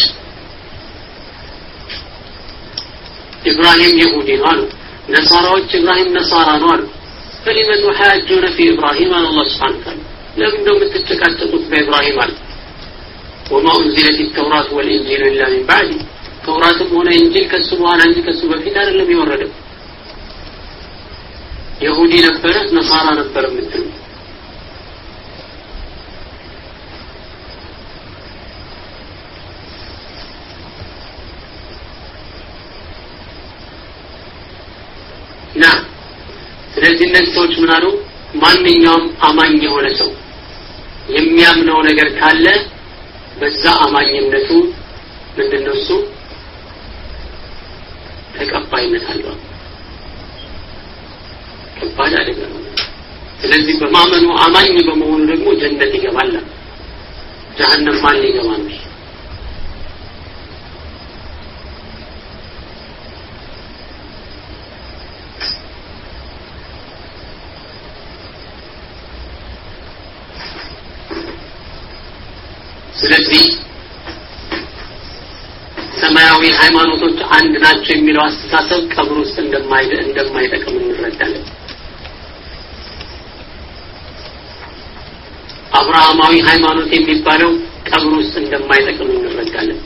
ኢብራሂም ይሁዲ ነው አሉ ነሳራዎች ኢብራሂም ነሳራ ነው አሉ فلمن يحاجون في إبراهيم على الله سبحانه وتعالى لم دم تتكاتبوا بإبراهيم على وما أنزلت التوراة والإنجيل إلا من بعد توراة هنا إنجيل كالسبوان عندي كالسبوان في دار لم يورد يهودي نبرت نصارى نبرت مثل نعم ስለዚህ እነዚህ ሰዎች ምን አሉ ማንኛውም አማኝ የሆነ ሰው የሚያምነው ነገር ካለ በዛ አማኝነቱ ምንድነው እሱ ተቀባይነት አለው ከባድ አይደለም ስለዚህ በማመኑ አማኝ በመሆኑ ደግሞ ጀነት ይገባል ጀሃነም ማን ይገባል ስለዚህ ሰማያዊ ሃይማኖቶች አንድ ናቸው የሚለው አስተሳሰብ ቀብር ውስጥ እንደማይደ እንደማይጠቅም እንረዳለን አብርሃማዊ ሃይማኖት የሚባለው ቀብር ውስጥ እንደማይጠቅም እንረዳለን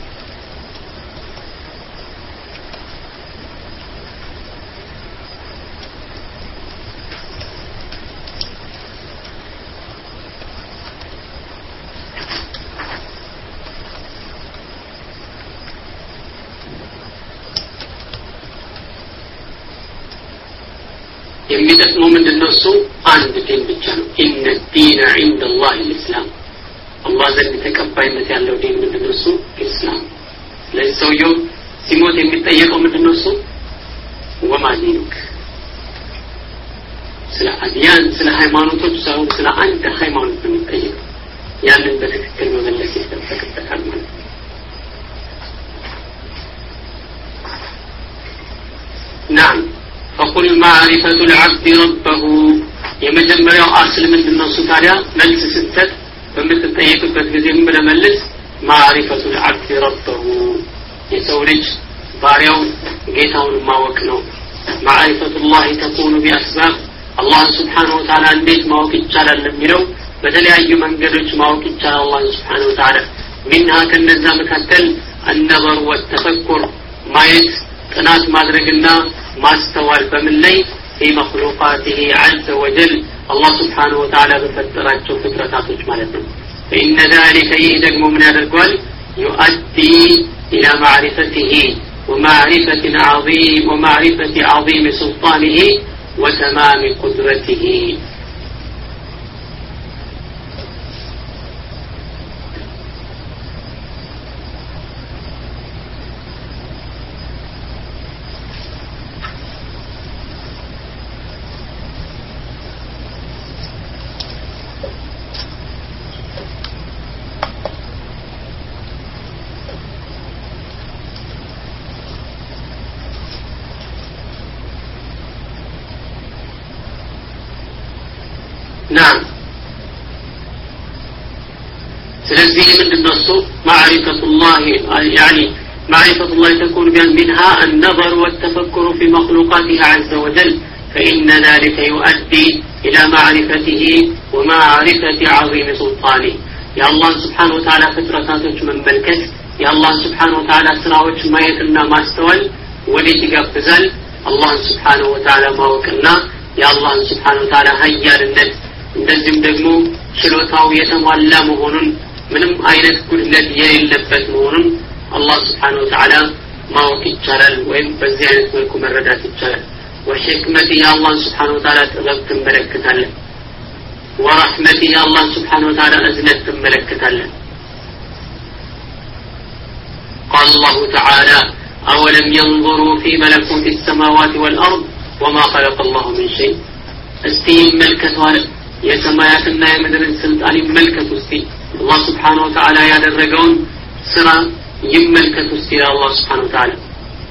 የሚጠቅመው ምንድነው እሱ አንድ ዲን ብቻ ነው ኢነ ዲነ عند الله الاسلام አላህ ዘንድ ተቀባይነት ያለው ዲን ምንድነው እሱ እስላም ለሰውየው ሲሞት የሚጠየቀው ምንድነው እሱ ወማ ዲንክ ስለ አዲያን ስለ ሃይማኖቶች ሳይሆን ስለ አንድ ሃይማኖት ነው የሚጠየቀው ያንን በትክክል መመለስ ይጠበቅበታል ማለት ነው نعم فقل معرفة العبد ربه የመጀመሪያው አስል ምንድነው እሱ ታዲያ መልስ ስትሰጥ በምትጠየቅበት ጊዜ ምን ለመልስ معرفة العبد ربه የሰው ልጅ ባሪያው ጌታውን ማወቅ ነው معرفة الله تكون بأسباب الله سبحانه وتعالى እንዴት ማወቅ ይቻላል ለሚለው በተለያዩ መንገዶች ማወቅ ይቻላል الله سبحانه وتعالى منها ከነዛ መካከል النظر والتفكر ማየት ጥናት ማድረግና ማስተዋል በምን ላይ في مخلوقاته عز وجل الله سبحانه وتعالى بفتراቸው ፍጥረታቶች ማለት ነው فإن ذلك يدغم من يدركوا يؤدي إلى معرفته ومعرفة عظيم ومعرفة عظيم سلطانه وتمام قدرته نعم ስለዚህ ምንድነው እሱ معرفة الله يعني معرفة الله تكون منها النظر والتفكر في مخلوقاته عز وجل فإن ذلك يؤدي إلى معرفته ومعرفة عظيم سلطانه يا الله سبحانه وتعالى فطرتاتك من ملكت يا الله سبحانه وتعالى سراوች ማየትና ማስተዋል ወዴት ይጋብዛል الله سبحانه وتعالى ማወቅና يا الله سبحانه وتعالى ኃያልነት እንደዚህም ደግሞ ችሎታው የተሟላ መሆኑን ምንም አይነት ጉድለት የሌለበት መሆኑን አላህ Subhanahu Wa Ta'ala ማወቅ ይቻላል ወይም በዚህ አይነት መልኩ መረዳት ይቻላል ወህክመቲ አላህ Subhanahu Wa Ta'ala ጥበብ ትመለከታለህ ወራህመቲ አላህ Subhanahu Wa Ta'ala እዝነት ትመለከታለህ قال الله تعالى أولم ينظروا في ملكوت السماوات والأرض وما خلق الله من شيء استيم ملكته የሰማያትና የምድርን ስልጣን ይመልከቱ እስቲ አላህ Subhanahu Wa Ta'ala ያደረገውን ስራ ይመልከቱ እስቲ አላህ Subhanahu Wa Ta'ala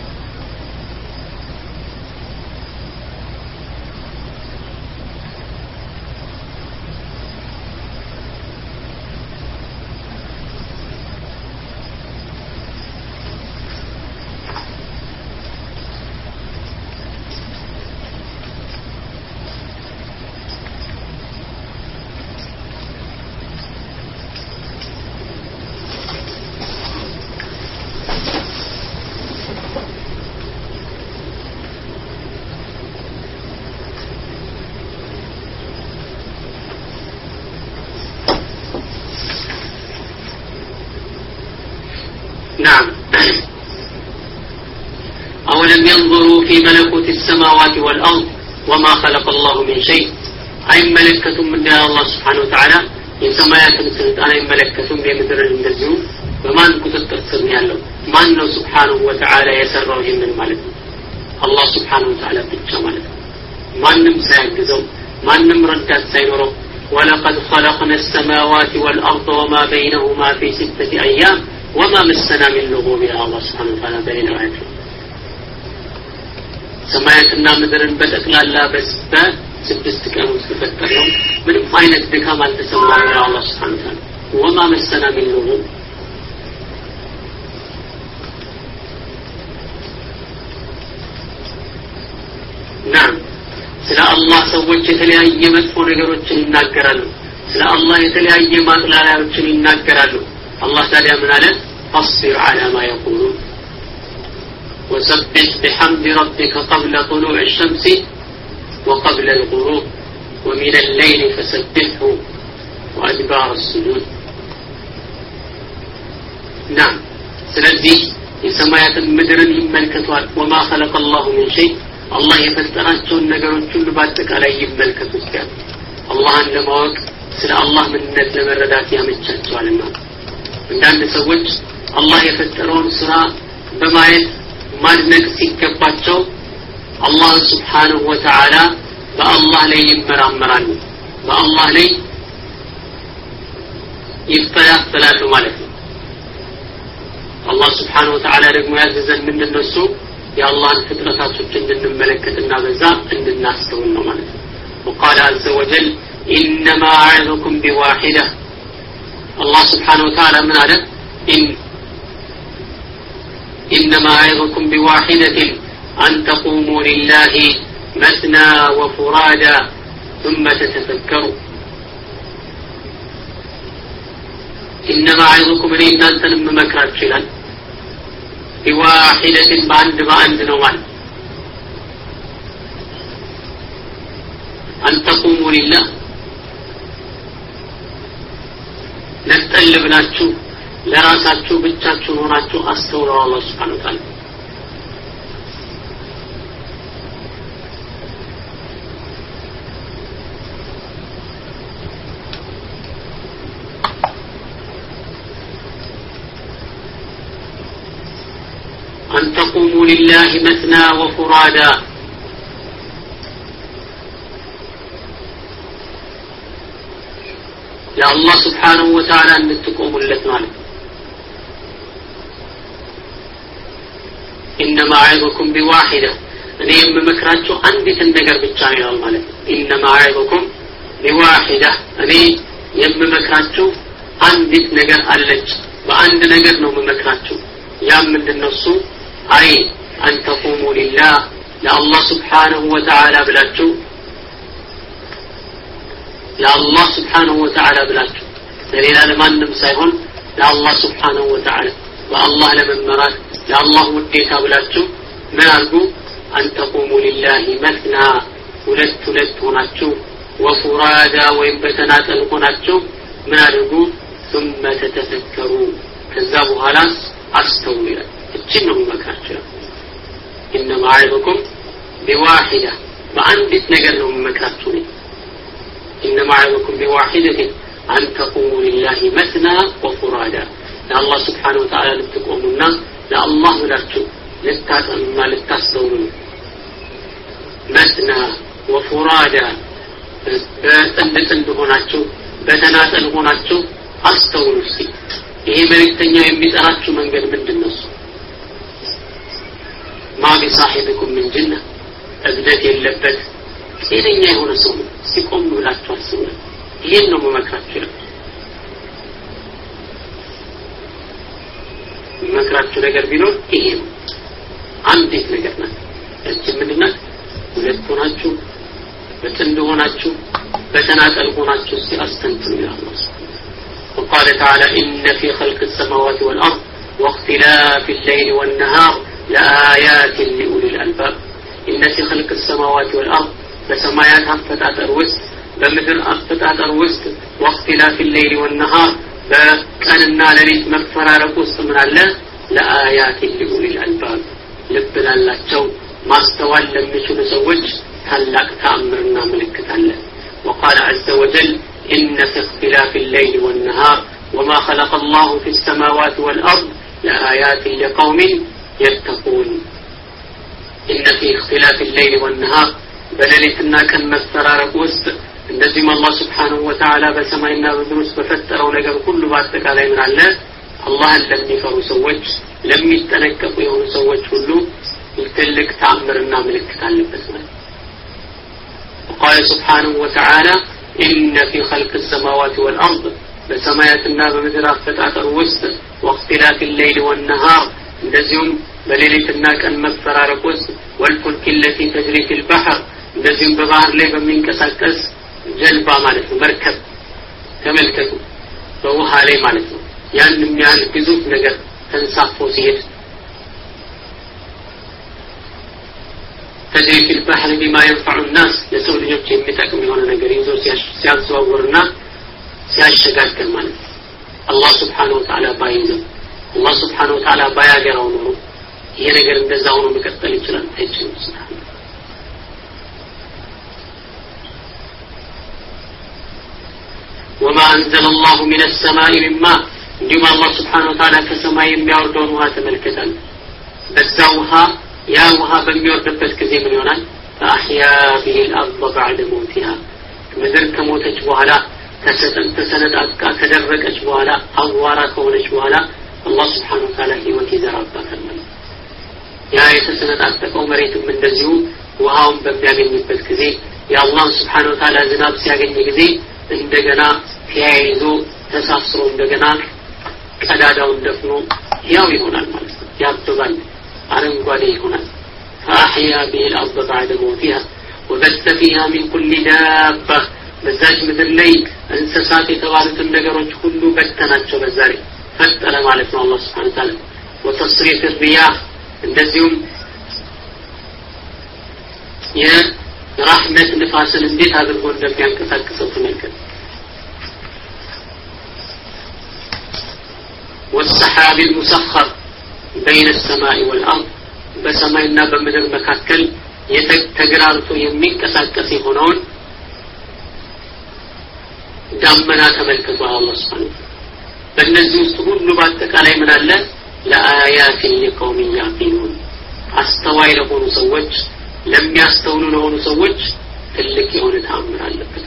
نعم أولم ينظروا في ملكوت السماوات والأرض وما خلق الله من شيء أي ملكة من الله سبحانه وتعالى የሰማያትን ስልጣን አይመለከቱም የምድርን እንደዚሁ በማን ቁጥጥር ስር ነው ያለው ማን ነው Subhanahu Wa Ta'ala የሰራው ይሄንን ማለት ነው አላህ Subhanahu Wa Ta'ala ብቻ ማለት ነው ማንንም ሳያግዘው ማንንም ረዳት ሳይኖረው ولقد خلقنا السماوات والأرض وما بينهما في ستة أيام وما مسنا من لغوب يا الله سبحانه وتعالى بين آياته ሰማያትና ምድርን በጠቅላላ በስተ ስድስት ቀን ውስጥ ፈጠረው ምንም አይነት ድካም አልተሰማም ያ አላህ Subhanahu Wa Ta'ala وما مسنا من لغوب نعم ስለ አላህ ሰዎች የተለያየ መጥፎ ነገሮችን ይናገራሉ ስለ አላህ የተለያየ ማጥላላዮችን ይናገራሉ አላህ ታዲያ ምን አለ አስቢር على ما يقولون وسبح بحمد ربك قبل طلوع الشمس وقبل الغروب ومن الليل فسبحه وأدبار السجود نعم ስለዚህ የሰማያትን ምድርን ይመልከቷል وما خلق الله من شيء الله የፈጠራቸውን ነገሮች ሁሉ በአጠቃላይ ይመልከቱ ይችላል አላህን ለማወቅ ስለ አላህ ምንነት ለመረዳት ያመቻቸዋልና አንዳንድ ሰዎች አላህ የፈጠረውን ስራ በማየት ማድነቅ ሲገባቸው አላህ Subhanahu Wa Ta'ala በአላህ ላይ ይመራመራሉ በአላህ ላይ ይፈላፈላሉ ማለት ነው አላህ Subhanahu Wa Ta'ala ደግሞ ያዘዘን ምንድነው እሱ የአላህን ፍጥረታቶች እንድንመለከትና በዛ እንድናስተውል ነው ማለት ነው وقال عز وجل انما اعظكم بواحده الله سبحانه وتعالى من هذا ان انما اعظكم بواحده ان تقوموا لله مثنى وفرادا ثم تتفكروا انما اعظكم ان انتم مكرات شلال بواحدة باند باند نوال أن تقوموا لله نستقلب لاتشو لراساتشو بتشاتشو هوناتشو أستولوا الله سبحانه وتعالى أن تقوموا لله مثنى وفرادا يا الله سبحانه وتعالى أن تقوموا لله إنما أعظكم بواحدة أنا يم مكراتشو عندي تندقر بالجامعة المالك إنما أعظكم بواحدة أنا يم مكراتشو عندي تندقر ألج وعند نقر نوم مكراتشو يا من النصو أي أن تقوموا لله لا الله سبحانه وتعالى بلاتشو لا الله سبحانه وتعالى بلاتشو دليل على ما نمسيهون لا الله سبحانه وتعالى والله لمن مراد لا الله وديتا بلاتشو من أرجو أن تقوموا لله مثنى ولت ولت هناتشو وفرادا وإن بتناتل هناتشو من أرجو ثم تتفكروا كذابوا هلاس أستولي الجنة مكاتشة إنما أعظكم بواحدة وعندت نقرهم مكاتشوني إنما أعظكم بواحدة أن تقوموا لله مثنى وفرادا لا الله سبحانه وتعالى لتقومنا لا الله لرجو لتتأمى لتستولون مثنى وفرادا بتندتن هناتشو بتناتن هناتشو أستولوا سي ይሄ መልእክተኛ የሚጠራችሁ መንገድ ምንድነው ما بصاحبكم من جنة እብደት የለበት ጤነኛ የሆነ ሰው ሲቆም ብላችሁ አስቡ ይሄን ነው መመክራችሁ መመክራችሁ ነገር ቢኖር ይሄ ነው አንዲት ነገር ናት እቺ ምንድነው ሁለት ሆናችሁ በጥንድ ሆናችሁ በተናጠል ሆናችሁ ሲያስተንትኑ ያለው وقال تعالى إن في خلق السماوات والأرض واختلاف الليل والنهار لآيات لأولي الألباب إن في خلق السماوات والأرض بسمايات أفتات الوسط بمدر أفتات الوسط واختلاف الليل والنهار بكأننا لريت مغفرة لقوست من الله لآيات لأولي الألباب لبنا الله جو ما استوى لم يشون زوج هلك تأمرنا ملكة الله وقال عز وجل إن في اختلاف الليل والنهار وما خلق الله في السماوات والأرض لآيات لقوم يتقون إن في اختلاف الليل والنهار بللتنا كان مفترارك وسط እንደዚህም አላህ Subhanahu Wa Ta'ala በሰማይና በምድር ውስጥ በፈጠረው ነገር ሁሉ በአጠቃላይ ምን አለ አላህን ለሚፈሩ ሰዎች ለሚጠነቀቁ የሆኑ ሰዎች ሁሉ ትልቅ ተአምርና ምልክት አለበት ማለት وقال سبحانه وتعالى إن في خلق السماوات والأرض በሰማያትና በምድር አፈጣጠር ውስጥ واختلاف الليل والنهار እንደዚህም በሌሊትና ቀን መፈራረቅ ውስጥ والفلك التي تجري في البحر እንደዚህም በባህር ላይ በሚንቀሳቀስ ጀልባ ማለት ነው መርከብ ተመልከቱ በውሃ ላይ ማለት ነው ያን የሚያህል ግዙፍ ነገር ተንሳፎ ሲሄድ تجري في البحر بما ينفع الناس ለሰው ልጆች የሚጠቅም የሆነ ነገር ይዞ ሲያዘዋውርና ሲያሸጋግር ማለት ነው አላህ Subhanahu Wa Ta'ala ባይዘው አላህ Subhanahu Wa Ta'ala ባያገራው ነው ይሄ ነገር እንደዛ ሆኖ መቀጠል ይችላል አይችልም Subhanahu وما أنزل الله من السماء من ماء እንዲሁም አላህ Subhanahu Wa Ta'ala ከሰማይ የሚያወርደውን ውሃ ተመልከታል በዛው ውሃ ያ ውሃ በሚወርድበት ጊዜ ምን ይሆናል فأحيا به الأرض بعد موتها ምድር ከሞተች በኋላ ተሰጠን ተሰነጣጣ ከደረቀች በኋላ አዋራ ከሆነች በኋላ አላህ Subhanahu Wa Ta'ala ህይወት ይዘራባታል ማለት ያ የተሰነጣጣው መሬትም እንደዚሁ ውሃውን በሚያገኝበት ጊዜ የአላህ Subhanahu Wa Ta'ala ዝናብ ሲያገኝ ጊዜ እንደገና ተያይዞ ተሳስሮ እንደገና ቀዳዳውን ደፍኖ ያው ይሆናል ማለት ነው ያብባል አረንጓዴ ይሆናል فأحيا به الأرض بعد موتها وبث فيها من كل دابة በዛች ምድር ላይ እንስሳት የተባሉትን ነገሮች ሁሉ በተናቸው በዛሬ ፈጠረ ማለት ነው አላህ Subhanahu Wa Ta'ala وتصريف الرياح እንደዚሁም የራህመት ንፋስን እንዴት አድርጎ እንደሚያንቀሳቅሰው ተመልከቱ والسحاب المسخر بين السماء والأرض በሰማይና በምድር መካከል የተገራርቶ የሚንቀሳቀስ የሆነውን ዳመና ተመልከቱ አላህ Subhanahu በእነዚህ ውስጥ ሁሉ በአጠቃላይ ምን አለ ለአያት ለቆም ያቂሉን አስተዋይ ለሆኑ ሰዎች ለሚያስተውሉ ለሆኑ ሰዎች ትልቅ የሆነ ተአምር አለበት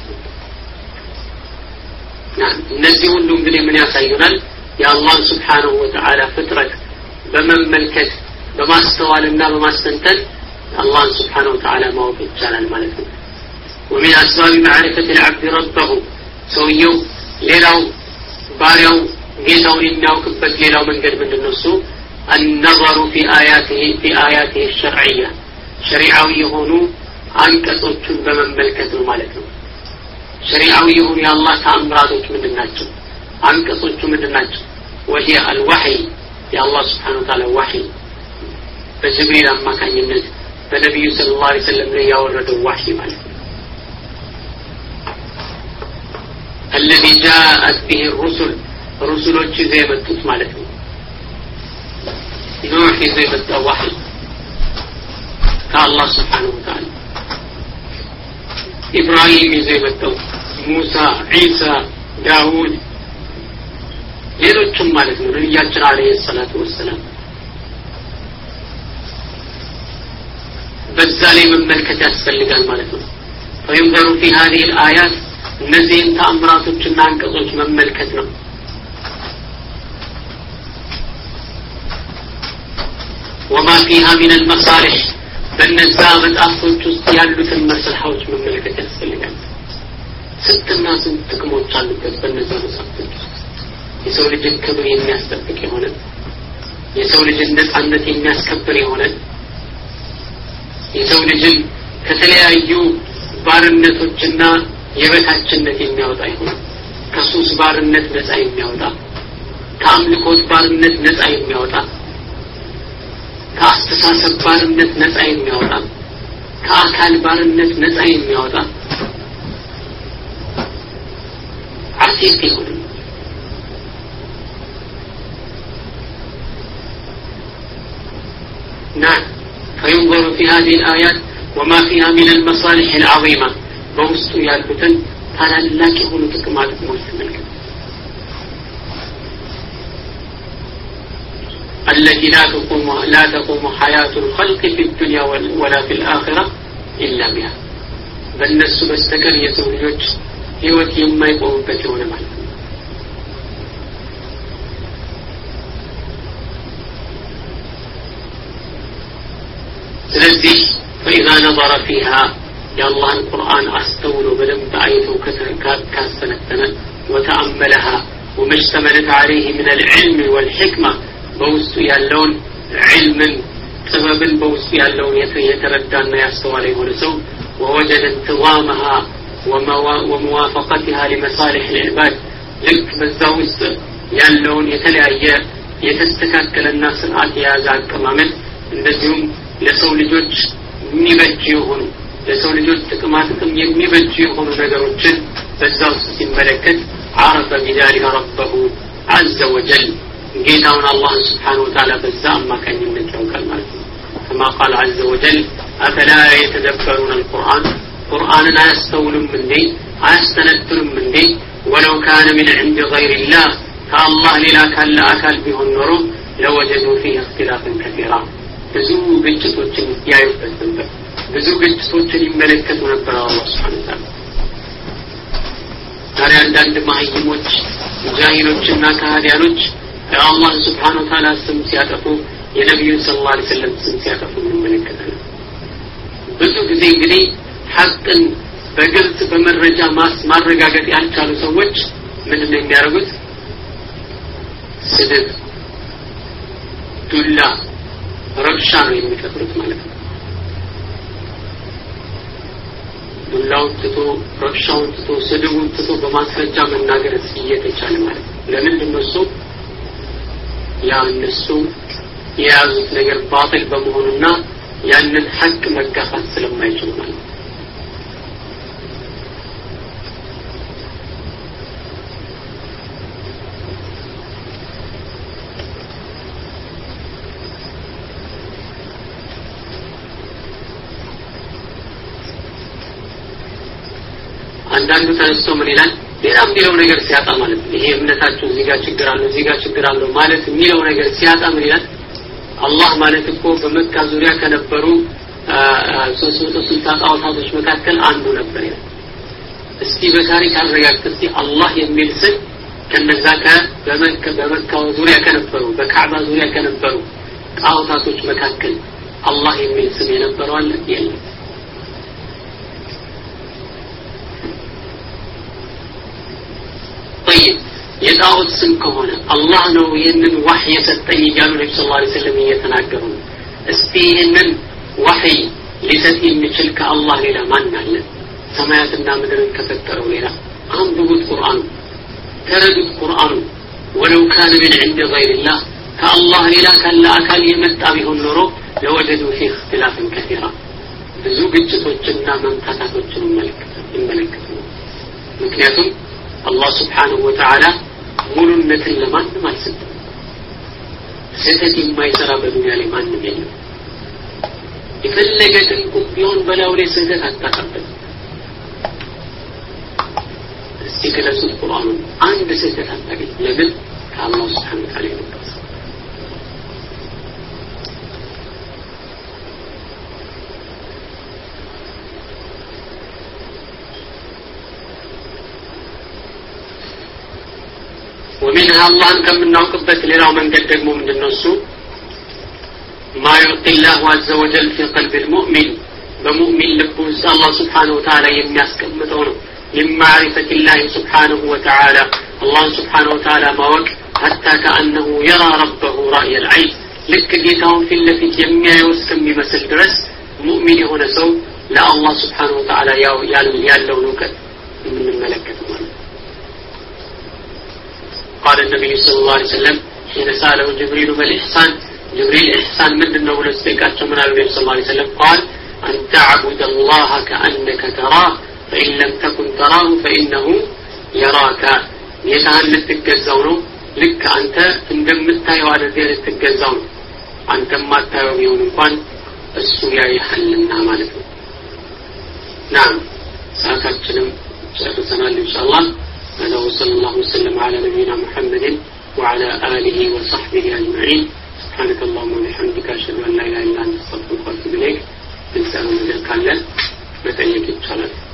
እነዚህ ሁሉ እንግዲህ ምን ያሳዩናል የአላህ Subhanahu Wa Ta'ala ፍጥረት በመመልከት በማስተዋልና በማስተንተን አላህ Subhanahu Wa Ta'ala ማወቅ ይቻላል ማለት ነው ومن أسباب معرفة العبد ربه ሰውየው ሌላው ባሪያው ጌታውን የሚያውቅበት ሌላው መንገድ ምንድነው እሱ النظر في آياته في آياته الشرعية شريعዊ የሆኑ አንቀጾችን በመመልከት ነው ማለት ነው شريعዊ የሆኑ የአላህ ተአምራቶች ምንድናቸው አንቀጾቹ ምንድናቸው وهي الوحي የአላህ Subhanahu Wa Ta'ala وحي በጅብሪል አማካኝነት በነብዩ ሰለላሁ ዐለይሂ ወሰለም ላይ ያወረደው وحي ማለት ነው الذي جاءت به الرسل رسሎች ይዘው የመጡት ማለት ነው ኑህ ይዘው የመጣው وحي ከአላህ Subhanahu Wa Ta'ala ኢብራሂም ይዘው የመጣው ሙሳ ዒሳ ዳውድ ሌሎችም ማለት ነው ነብያችን አለይሂ ሰላቱ ወሰለም በዛ ላይ መመልከት ያስፈልጋል ማለት ነው فينظر في هذه الآيات እነዚህን ተአምራቶችና አንቀጾች መመልከት ነው وما فيها من المصالح በነዛ መጣፎች ውስጥ ያሉትን መስልሃዎች መመልከት ያስፈልጋል ስንትና ስንት ጥቅሞች አሉበት በነዛ መጣፎች የሰው ልጅ ክብር የሚያስጠብቅ የሆነ የሰው ልጅ ነፃነት የሚያስከብር የሆነ የሰው ልጅ ከተለያዩ ባርነቶችና የበታችነት የሚያወጣ ይሆን ከሱስ ባርነት ነፃ የሚያወጣ ከአምልኮት ባርነት ነፃ የሚያወጣ ከአስተሳሰብ ባርነት ነፃ የሚያወጣ ከአካል ባርነት ነፃ የሚያወጣ አሲት ይሆን نعم فينظر في هذه الآيات وما فيها من المصالح العظيمة በውስጡ ያሉትን ታላላቅ የሆኑ ጥቅማት ጥቅሞች ተመልከቱ التي لا تقوم لا تقوم حياة الخلق في الدنيا ولا في الآخرة إلا بها በእነሱ በስተቀር የሰው ልጆች ህይወት የማይቆምበት የሆነ ማለት ነው ስለዚህ فإذا نظر فيها يا الله القرآن أستولوا بدم بآيته كاستنتنا وتأملها وما اشتملت عليه من العلم والحكمة بوسط يالون علما سببا بوسط يالون يتردان يستوالي ونسو ووجد انتظامها وموافقتها لمصالح العباد لك بالزوز يالون يتلعي يتستكاكل الناس الآتيازات كمامل እንደዚሁም ለሰው ልጆች የሚበጅ የሆኑ ለሰው ልጆች ጥቅማጥቅም የሚበጅ የሆኑ ነገሮችን በዛው ሲመለከት عرف بذلك ربه عز وجل ጌታውን አላህ Subhanahu Wa Ta'ala በዛ አማካኝነት ያውቃል ማለት ነው كما قال عز وجل أفلا يتدبرون القرآن قرآن لا يستولون من دي أستنترون من دي ولو كان من عند غير الله فالله للا كان لا أكل به النور لوجدوا فيه اختلافا كثيرا ብዙ ግጭቶችን ያዩበት ነበር ብዙ ግጭቶችን ይመለከቱ ነበር አላህ Subhanahu Wa Ta'ala ታዲያ አንዳንድ ማህይሞች ጃሂሎችና ካህዲያኖች አላህ Subhanahu Wa Ta'ala ስም ሲያጠፉ የነብዩ ሰለላሁ ዐለይሂ ወሰለም ስም ሲያጠፉ እንመለከታለን ብዙ ጊዜ እንግዲህ ሐቅን በግልጽ በመረጃ ማረጋገጥ ያልቻሉ ሰዎች ምንድነው የሚያደርጉት ስድብ ዱላ ረብሻ ነው የሚፈጥሩት ማለት ነው ዱላውን ትቶ ረብሻውን ትቶ ስድቡን ትቶ በማስረጃ መናገር እየተቻለ ማለት ነው ለምንድን ነው እሱ ያ እነሱ የያዙት ነገር ባጢል በመሆኑና ያንን ሐቅ መጋፋት ስለማይችሉ ማለት ነው አንዳንዱ ተነስቶ ምን ይላል ሌላም ሌላው ነገር ሲያጣ ማለት ነው ይሄ እምነታችሁ እዚህ ጋር ችግር አለው እዚህ ጋር ችግር አለው ማለት የሚለው ነገር ሲያጣ ምን ይላል አላህ ማለት እኮ በመካ ዙሪያ ከነበሩ ሶስት መቶ ስልሳ ጣዖታቶች መካከል አንዱ ነበር ይላል እስቲ በታሪክ አረጋግጥ እስቲ አላህ የሚል ስም ከነዛ ከበመካ በመካ ዙሪያ ከነበሩ በካዕባ ዙሪያ ከነበሩ ጣዖታቶች መካከል አላህ የሚል ስም የነበረው አለ የለም طيب የጣዖት ስም ከሆነ አላህ ነው ይሄንን ወህይ የሰጠኝ ይላሉ ነብዩ ሰለላሁ ዐለይሂ ወሰለም እየተናገሩ እስቲ ይሄንን ወህይ ሊሰጥ የሚችል ከአላህ ሌላ ማን አለ ሰማያትና ምድርን ከፈጠረው ሌላ አንብቡት ቁርአን ተረዱት ቁርአን ወለው ካነ من عند غير الله ከአላህ ሌላ ካለ አካል የመጣ ቢሆን ኖሮ ለወጀዱ فيه اختلافا كثيرا ብዙ ግጭቶችና መምታታቶችን ይመለከቱ ምክንያቱም الله سبحانه وتعالى ሙሉነትን ለማንም አልሰጠም ስህተት የማይሰራ በዱንያ ላይ ማንም የለም የፈለገ ጥንቁ ቢሆን በላው ላይ ስህተት አታቀርብ እስቲ ከለሱት ቁርአን አንድ ስህተት አታገኝ ለምን ከአላህ Subhanahu Wa Ta'ala ነው ومنها الله كم نوقبت لراو من قد دغمو مندنو سو ما يلقي الله عز وجل في قلب المؤمن بمؤمن لبوس الله سبحانه وتعالى يمياسكمتو ነው من معرفة الله سبحانه وتعالى الله سبحانه وتعالى ما وقت حتى كأنه يرى ربه رأي العين لك جيتاون في اللفت يميايو እስከሚመስል ድረስ ሙእሚን የሆነ ሰው ለአላህ Subhanahu Wa Ta'ala ያለው ንቀት የምንመለከተው ማለት قال النبي صلى الله عليه وسلم حين سأله جبريل ما الإحسان جبريل إحسان من النور استيقاظ من النبي صلى الله عليه وسلم قال أن تعبد الله كأنك تراه فإن لم تكن تراه فإنه يراك يتعلم تتجزونه لك أنت عندما تتايو على ذلك تتجزونه أنت ما تتايو بيون انقوان السويا يحلنا مالك نعم ساكتشنم ጨርሰናል ኢንሻአላህ هذا وصلى الله وسلم على نبينا محمد وعلى آله وصحبه أجمعين سبحانك اللهم وبحمدك أشهد أن لا إله إلا أنت أستغفرك وأتوب إليك تنسأل من الكلام بتأييك إن شاء الله